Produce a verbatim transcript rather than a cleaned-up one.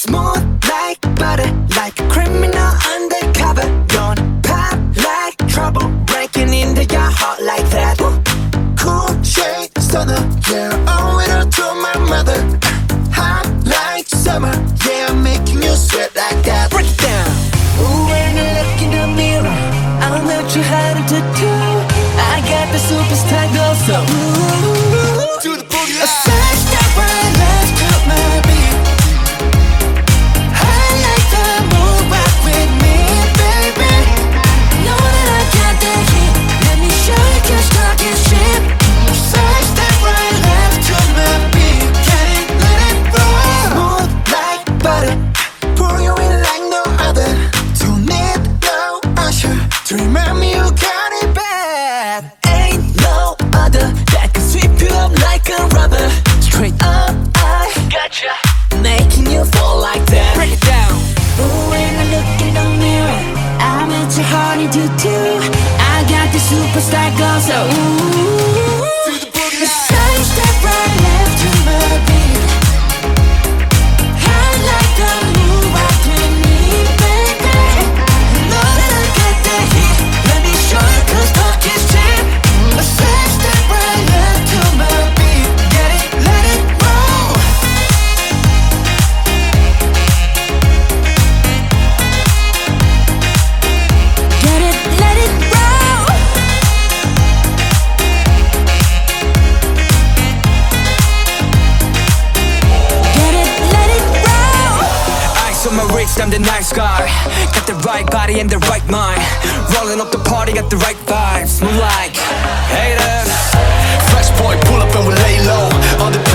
Smooth like butter, like a criminal undercover. Don't pop like trouble, breaking into your heart like that. Cool shade stunner, yeah, owe it all to my mother. Hot like summer, yeah, I'm making you sweat like that. Break it down. Ooh, when you look in the mirror, I'm not too hard to do. I got the superstar glow, so ooh, to the boogie. A side step right left to my beat. I like the move, rock with me, baby. Know that I got the heat. Let me show you, 'cause talk is cheap. A side step right left to my beat. Get it, let it roll. Smooth like butter, pour you in like no other. Don't need no usher to remind me you got it bad. Ain't no other that can sweep you up like a rubber. Straight up, I gotcha, making you fall like that. Break it down. Ooh, when I look in the mirror, I'm into honey to do. I got the superstar glow, so ooh, the side step right left to my beat. I like the move, rock with me, baby. Know that I got the heat. Let me show you, 'cause talk is cheap. A side step right left to my beat. Get it, let it roll. Get it, let it roll. Get it, let it roll. Ice on my wrist, I'm the nice guy. Got the right body and the right mind. Rolling up the party, got the right vibes. Move like haters. Fresh boy, pull up and we lay low. On the